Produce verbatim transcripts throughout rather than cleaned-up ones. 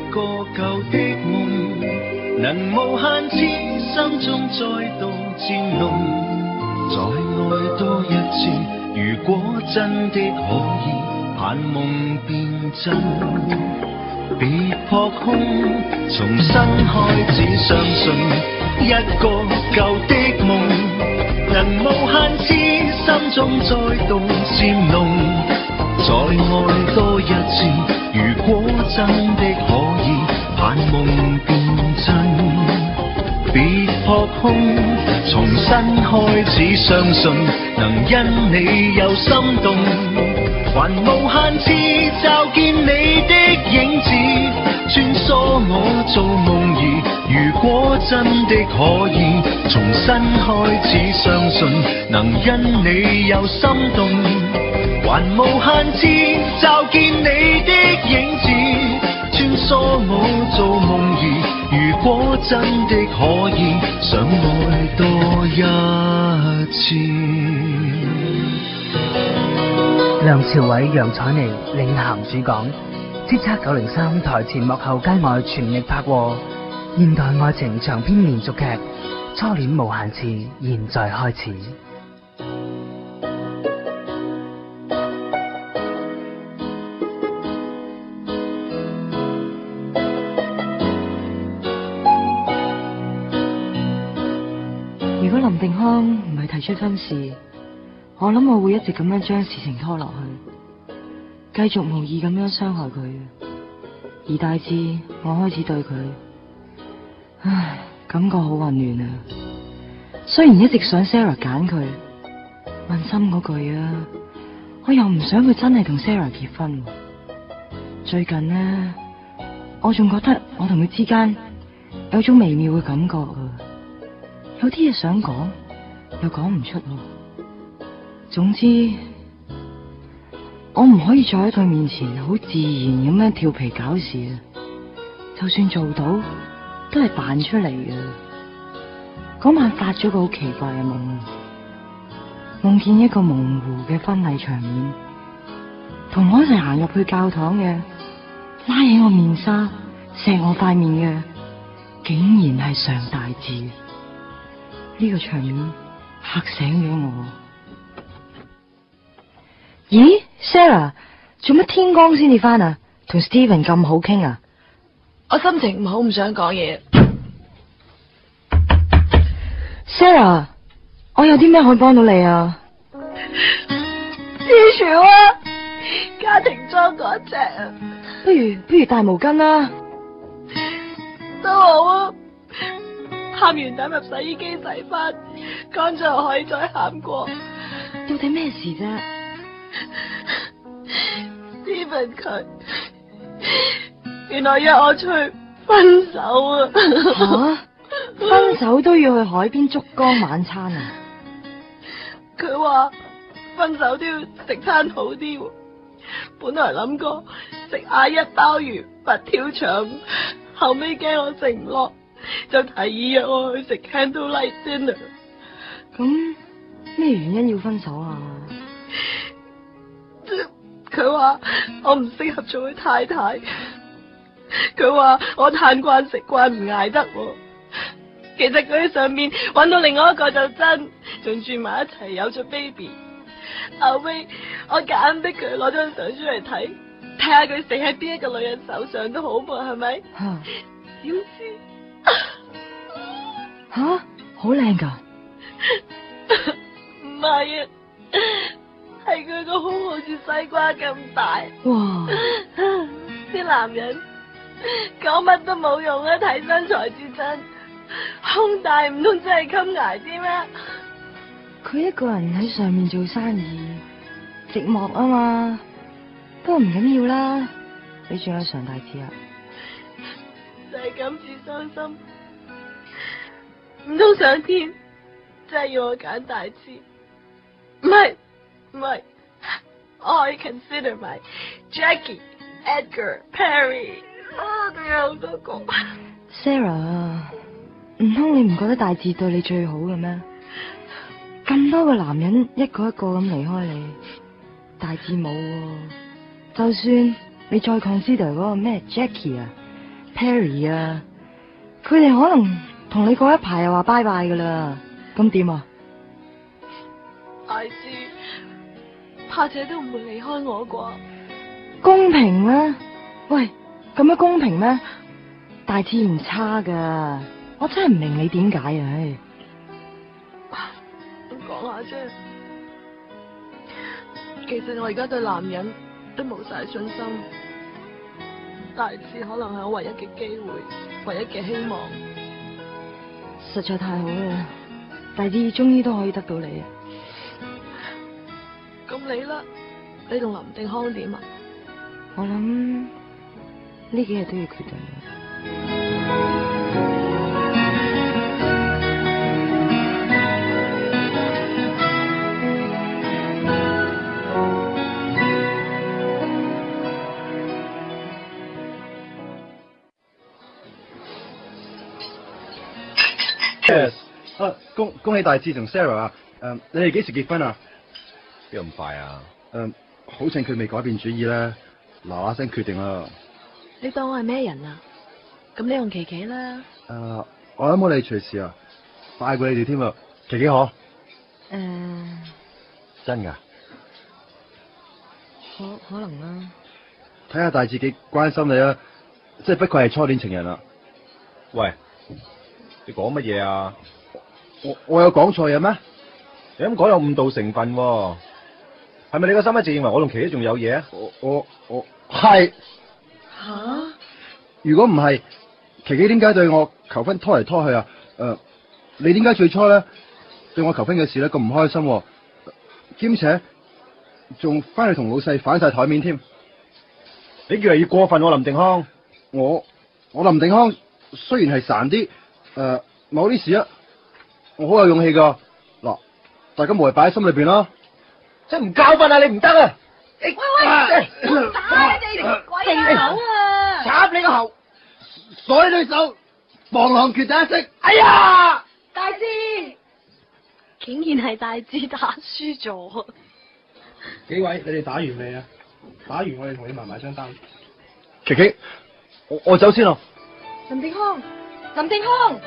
個舊的夢，能無限次心中再度漸濃，再愛多一次，如果真的可以，盼夢變真，別撲空，重新開始相信一個舊的夢，能無限次心中再度漸濃，再愛多一次，如果真的可以，盼夢變真，別撲空，重新開始相信，能因你有心動，還無限次驟見你的影子，穿梭我做夢兒，如果真的可以，重新開始相信，能因你有心動，還無限次驟見你的影子，穿梭我做夢兒，如果真的可以，想愛多一次。 梁朝偉、楊采妮領銜主講，叱咤九零三台前幕後街外全力拍和現代愛情長篇連續劇《初戀無限次》，現在開始。 如果林定康唔係提出分事，我諗我會一直咁樣將事情拖落去，繼續無意咁樣傷害佢，而大致我開始對佢，唉，感覺好混亂啊！雖然一直想 Sarah 揀佢，問心嗰句啊，我又唔想佢真係同 Sarah 結婚。最近呢，我仲覺得我同佢之間有種微妙嘅感覺啊，有啲嘢想講又講唔出。總之，我唔可以再喺佢面前好自然咁樣調皮搞事啊！就算做到，都係扮出嚟嘅。嗰晚發咗個好奇怪嘅夢，夢見一個模糊嘅婚禮場面，同我一齊行入去教堂嘅，拉起我面紗錫我塊面嘅，竟然係上大志。呢個場面嚇醒咗我。咦 ，Sarah， 做乜天光先至翻啊？同 Steven 咁好傾啊？ 我心情唔好，唔想講嘢。 Sarah， 我有啲咩可以幫到你啊？ 支柱啊，家庭裝嗰隻啊。 不如不如帶毛巾啦。 都好啊。喊完抌入洗衣機洗翻，乾咗可以再喊過。 到底咩事啫？ Steven 佢原來約我出去分手啊！ 吓、啊，分手都要去海邊燭光晚餐啊？ 佢話分手都要食餐好啲，本來諗過食阿一鮑魚佛跳牆，後尾驚我食唔落，就提議約我去食 candlelight dinner。 咁咩原因要分手啊？ 佢話我唔適合做佢太太，佢話我嘆慣食慣唔捱得。其實佢喺上面揾到另外一個就真，仲住埋一齊有咗 baby。後尾我夾硬逼佢攞張相出嚟睇，睇下佢死喺邊一個女人手上都好噃，係咪？ 吓， 點知吓好靚噶？ 唔係啊。係佢個胸好似西瓜咁大， 哇！ 啲男人講乜都冇用啊，睇身材至真。胸大唔通真係襟挨啲咩？ 佢一個人喺上面做生意，寂寞啊嘛。不過唔緊要啦，你仲有上大志啊。 就係咁至傷心，唔通上天真係要我揀大志？唔係。唔係，我可以 consider 埋 Jackie、Edgar、Perry， 啊，仲有好多個。 Sarah， 唔通你唔覺得大志對你最好嘅咩？咁多個男人一個一個咁離開你，大志冇喎。就算你再 consider 嗰個咩 Jackie 啊， Perry 啊，佢哋可能同你過一排又話拜拜噶啦，咁點啊？ 大志，怕姐都唔會離開我啩？ 公平咩？喂，咁樣公平咩？大志唔差噶，我真係唔明你點解啊！唉， 講下啫。其實我而家對男人都冇晒信心，大志可能係我唯一嘅機會，唯一嘅希望。 實在太好啦，大志終於都可以得到你啊！ 咁你啦，你同林定康點啊？ 我諗呢幾日都要決定。 Yes， 啊，恭恭喜大志同 Sarah 啊！誒，你哋幾時結婚啊？ 邊咁快啊？ 誒，好趁佢未改變主意咧，嗱嗱聲決定啦。 你當我係咩人啊？咁你同琪琪啦。 誒，我諗我哋隨時啊，快過你哋添啊！琪琪可？ 誒、 真㗎？ 可可能啦。 睇下大志幾關心你啊！即係不愧係初戀情人啦。 喂，你講乜嘢啊？ 我我有講錯嘢咩？ 你咁講有誤導成分喎，係咪你個心一直認為我同琪琪仲有嘢啊？ 我我我係吓？ 如果唔係，琪琪點解對我求婚拖嚟拖去啊？誒、呃，你點解最初咧對我求婚嘅事咧咁唔開心、啊？兼且仲翻去同老細反晒台面添？ 你越嚟越過分喎、啊，林定康。 我我林定康雖然係孱啲，誒、呃，某啲事啊，我好有勇氣噶。嗱，大家無謂擺喺心裏邊啦。 即係唔教訓啊！你唔得啊！ 喂喂，唔打你哋鬼狗啊！ 插你個喉，所以對手防狼缺第一式。 哎呀，大志，竟然係大志打輸咗。 幾位，你哋打完未啊？打完我哋同你埋埋張單。 琪琪，我我走先咯。 林定康，林定康。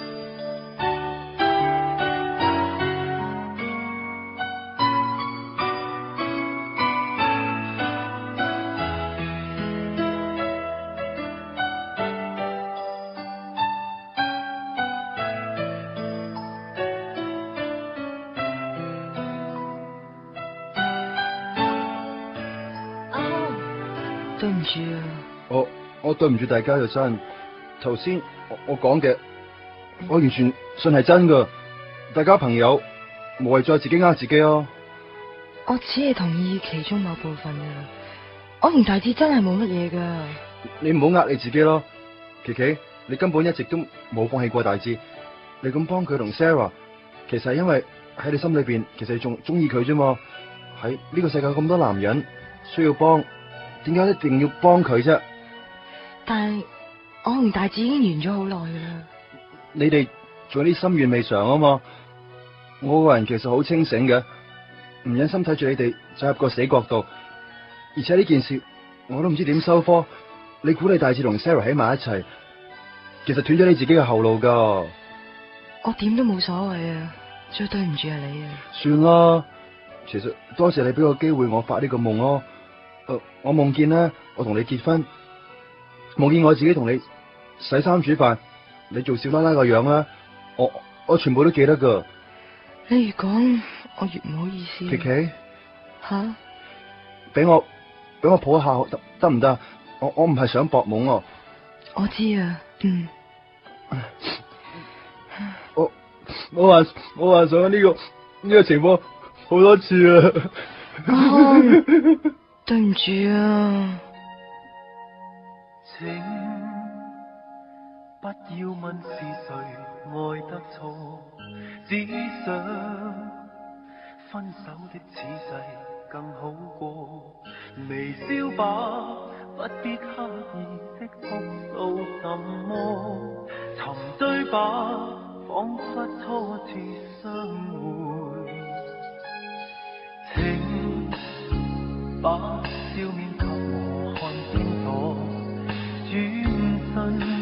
對唔住啊！ 我我對唔住大家嘅真，頭先我我講嘅，我完全信係真噶。大家朋友無謂再自己呃自己咯。 我只係同意其中某部分啊！我同大志真係冇乜嘢噶。 你唔好呃你自己咯，琪琪，你根本一直都冇放棄過大志。你咁幫佢同 Sarah， 其實係因為喺你心裏邊，其實你仲中意佢啫嘛。喺呢個世界咁多男人需要幫。點解一定要幫佢啫？ 但係我同大志已經完咗好耐噶啦。 你哋仲有啲心願未償啊嘛？我個人其實好清醒嘅，唔忍心睇住你哋走入個死角度。而且呢件事我都唔知點收科。你鼓勵大志同 Sarah 喺埋一齊，其實斷咗你自己嘅後路噶。 我點都冇所謂啊，最對唔住係你啊。 算啦，其實多謝你俾個機會我發呢個夢咯。誒、呃，我夢見咧，我同你結婚，夢見我自己同你洗衫煮飯，你做少奶奶個樣啦，我我全部都記得噶。 你越講，我越唔好意思。 琪琪， 吓， 俾我俾我抱一下得得唔得？我我唔係想搏懵啊。 我知啊，嗯。 我我話我話想呢、這個呢、這個情況好多次啊。 哦對唔住啊！ 請不要問是誰愛得錯，只想分手的此世更好過。微笑吧，不必刻意的哭訴什麼，沉醉吧，彷彿初次相會。請把笑面給我看清楚，轉身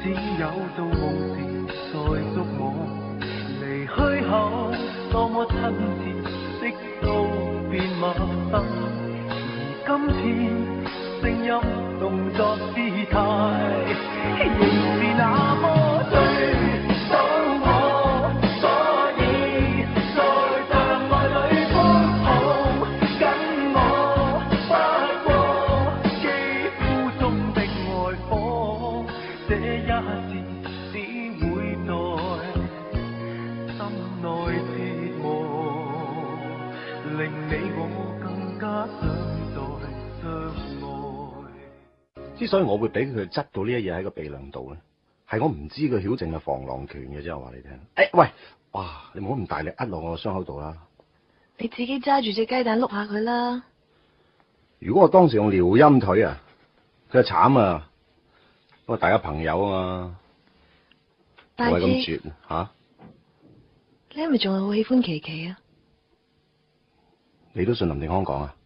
只有到夢時才觸摸，離去後多麼親切，直到變陌生。而今天聲音動作姿態，仍是那麼對到我，所以在像愛裏瘋狂跟我，不過肌膚中的愛火，這一次只會在心內折磨，令你我更加想再相愛。 之所以我會俾佢執到呢一嘢喺個鼻梁度咧，係我唔知佢曉淨係防狼拳嘅啫。我話你聽，誒、欸、喂，哇，你唔好咁大力呃落我個傷口度啦。 你自己揸住隻雞蛋碌下佢啦。 如果我當時用撩陰腿啊，佢就慘啊。不過大家朋友啊嘛，我係咁絕吓、啊。 你係咪仲係好喜歡琪琪啊？ 你都信林定康講啊？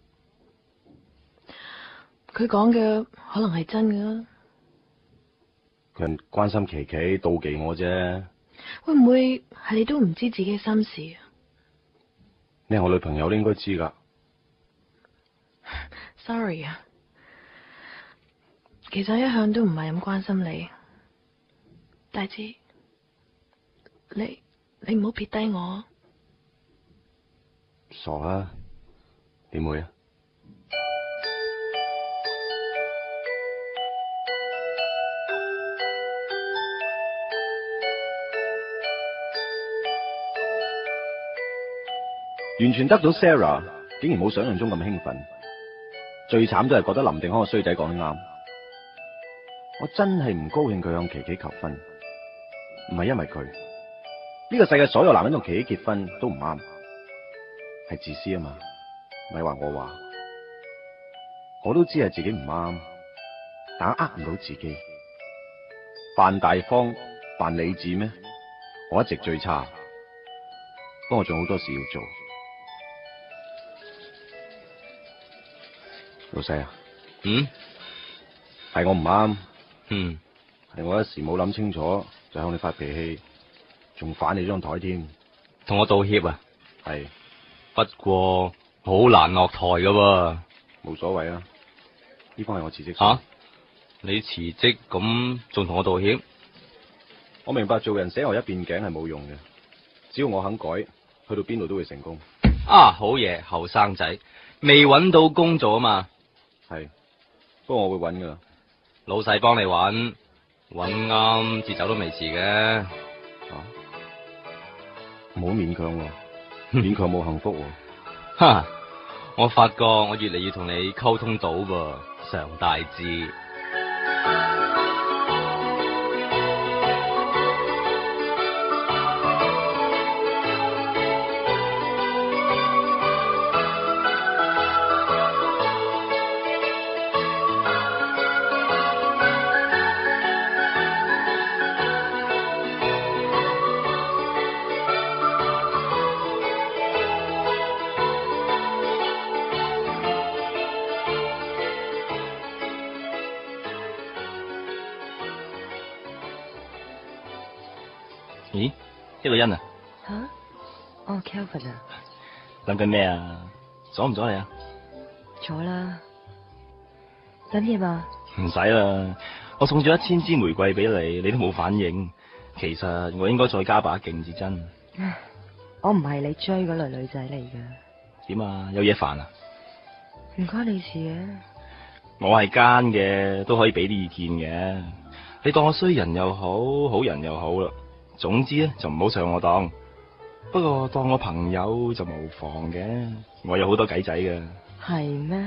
佢講嘅可能係真噶。 佢係關心琪琪，妒忌我啫。 會唔會係你都唔知自己嘅心事啊？ 你係我女朋友，你應該知噶。 Sorry 啊，其實我一向都唔係咁關心你，大志，你你唔好撇低我。 傻啦，點會啊？完全得到 Sarah， 竟然冇想象中咁興奮。最慘都係覺得林定康個衰仔講得啱，我真係唔高興佢向琪琪求婚，唔係因為佢，呢個世界所有男人同琪琪結婚都唔啱，係自私啊嘛，咪話我話，我都知係自己唔啱，但係呃唔到自己，扮大方扮理智咩？我一直最差，不過我仲好多事要做。老細啊， 嗯， 係我唔啱， 嗯， 係我一時冇諗清楚就向你發脾氣，仲反你張台添， 同我道歉啊？ 係， 不過好難落台噶喎， 冇所謂啊，呢封係我辭職。 吓、啊，你辭職咁仲同我道歉？ 我明白做人死牛一邊頸係冇用嘅，只要我肯改，去到邊度都會成功。 啊，好嘢，後生仔未搵到工做啊嘛。 係，不過我會搵噶啦。 老細幫你搵，搵啱節奏都未遲嘅。 啊，唔好勉強喎，勉強冇幸福喎。 哈，我發覺我越嚟越同你溝通到噃，常大志。咦，一個人啊？ 吓？哦 Kelvin 啊？ 諗緊咩啊？阻唔阻你啊？ 阻啦。諗嘢嘛？ 唔使啦，我送咗一千支玫瑰俾你，你都冇反應。其實我應該再加把勁至真。 我唔係你追嗰類女仔嚟噶。 點啊？有嘢煩啊？ 唔關你事嘅。 我係奸嘅，都可以俾啲意見嘅。你當我衰人又好，好人又好啦。總之咧就唔好上我當，不過當我朋友就無妨嘅，我有好多計仔嘅。 係咩？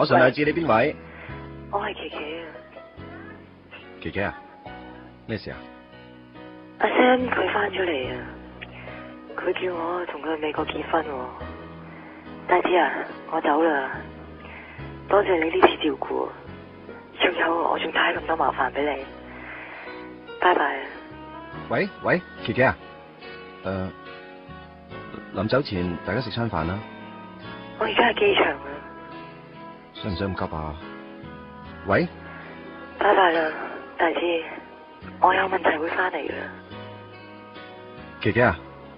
我陳大志，你邊位？ 我係琪琪啊。 琪琪啊？咩事啊？ 阿 Sam 佢翻咗嚟啊，佢叫我同佢去美國結婚喎。大志啊，我走啦，多謝你呢次照顧，仲有我仲帶咁多麻煩俾你，拜拜啊。 喂喂，琪琪啊，誒、呃，臨走前大家食餐飯啦。 我而家喺機場啊。 使唔使咁急啊？喂， 拜拜啦，大志，我有問題會翻嚟嘅。 琪琪啊，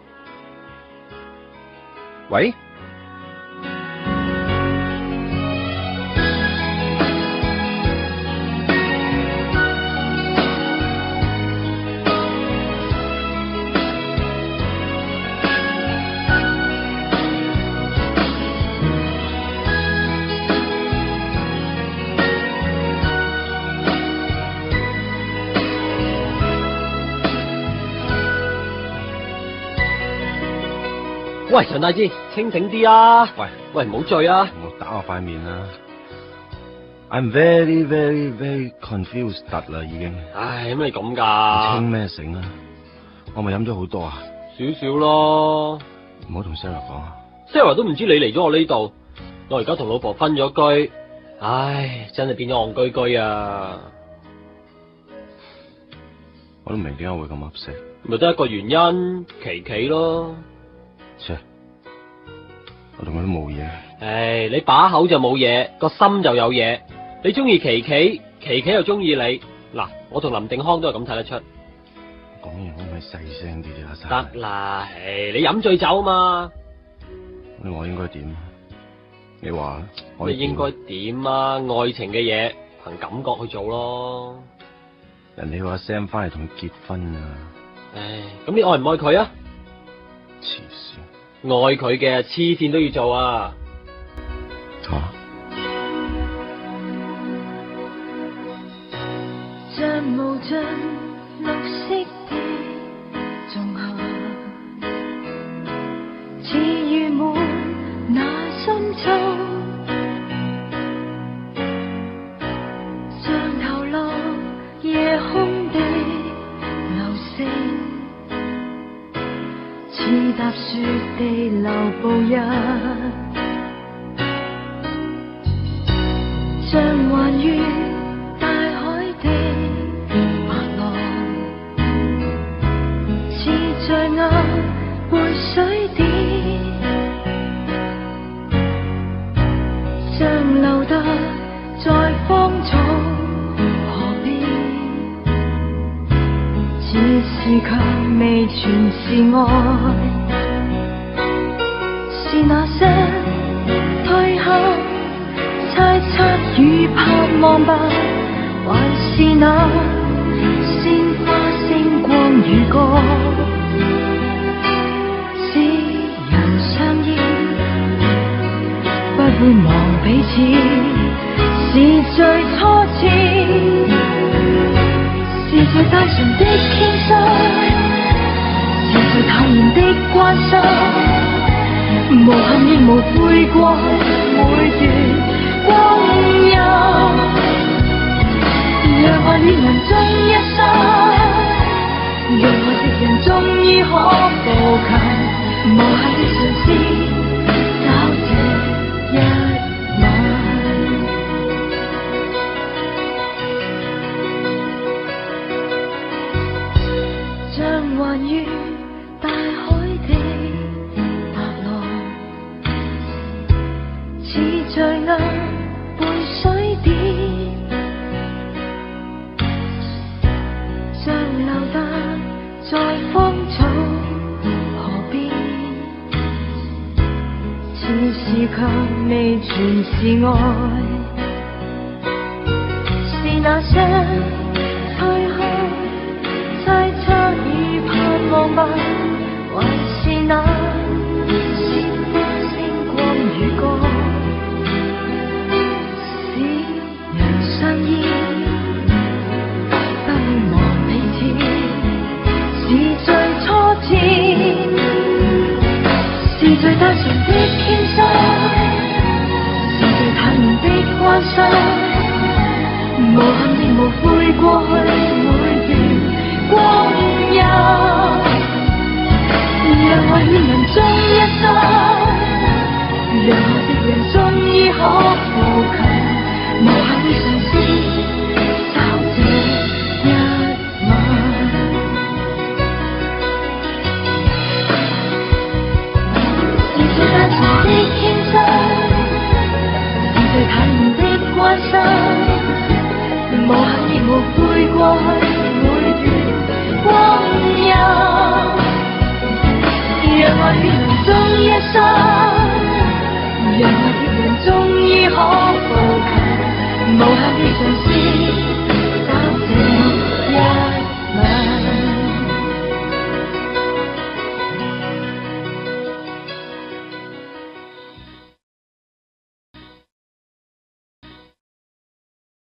喂。 喂，陳大志，清醒啲啊！ 喂喂，唔好醉啊！ 唔好打我塊面啦 ！I'm very very very confused 啦，已經。 唉，乜你咁噶？ 清咩醒啊？我咪飲咗好多啊！ 少少咯。 唔好同 Sarah 講啊 ！Sarah 都唔知你嚟咗我呢度，我而家同老婆分咗居，唉，真係變咗戇居居啊！ 我都唔明點解會咁 upset。 咪得一個原因，琪琪咯。 切，我同佢都冇嘢。 唉，你把口就冇嘢，個心就有嘢。你中意琪琪，琪琪又中意你。嗱，我同林定康都係咁睇得出。 講嘢可唔可以細聲啲啫？ 得啦，唉，你飲醉酒啊嘛。 你話我應該點？你話我你應該點啊？愛情嘅嘢憑感覺去做咯。 人哋話 Sam 翻嚟同佢結婚啊。 唉，咁你愛唔愛佢啊？ 黐線。 愛佢嘅黐線都要做啊！ 吓、啊？ 像無盡綠色的仲夏，似預滿那深秋，像投落夜空的流星。似踏雪地流步日，像環越大海的白浪，似罪惡背水點，像留得在荒草河邊，似是卻未全是愛。是那些退後猜測與盼望吧，還是那鮮花星光與歌，使人相依不會忘彼此，是最初次，是最單純的傾訴，是最坦然的關心，無憾亦無悔過每段光陰，讓愛戀人終一生，讓愛的人終於可步近，無限的嘗試找這一晚，像環越大海的罪惡背水點，像留得在荒草河邊，似是卻未全是愛，是那些退後猜測與盼望吧，還是那鮮花星光與歌，相依不會忘彼此，是最初次，是最單純的傾訴，是最坦然的過去每段光陰，讓我與人終一生，讓我的人終於可步近，無限地嘗試找這一吻。是最單純的傾心，是最坦然的關心。無限亦無悔過去每段光陰，讓愛與人終一生，讓愛的人終於可步近，無限地嘗試。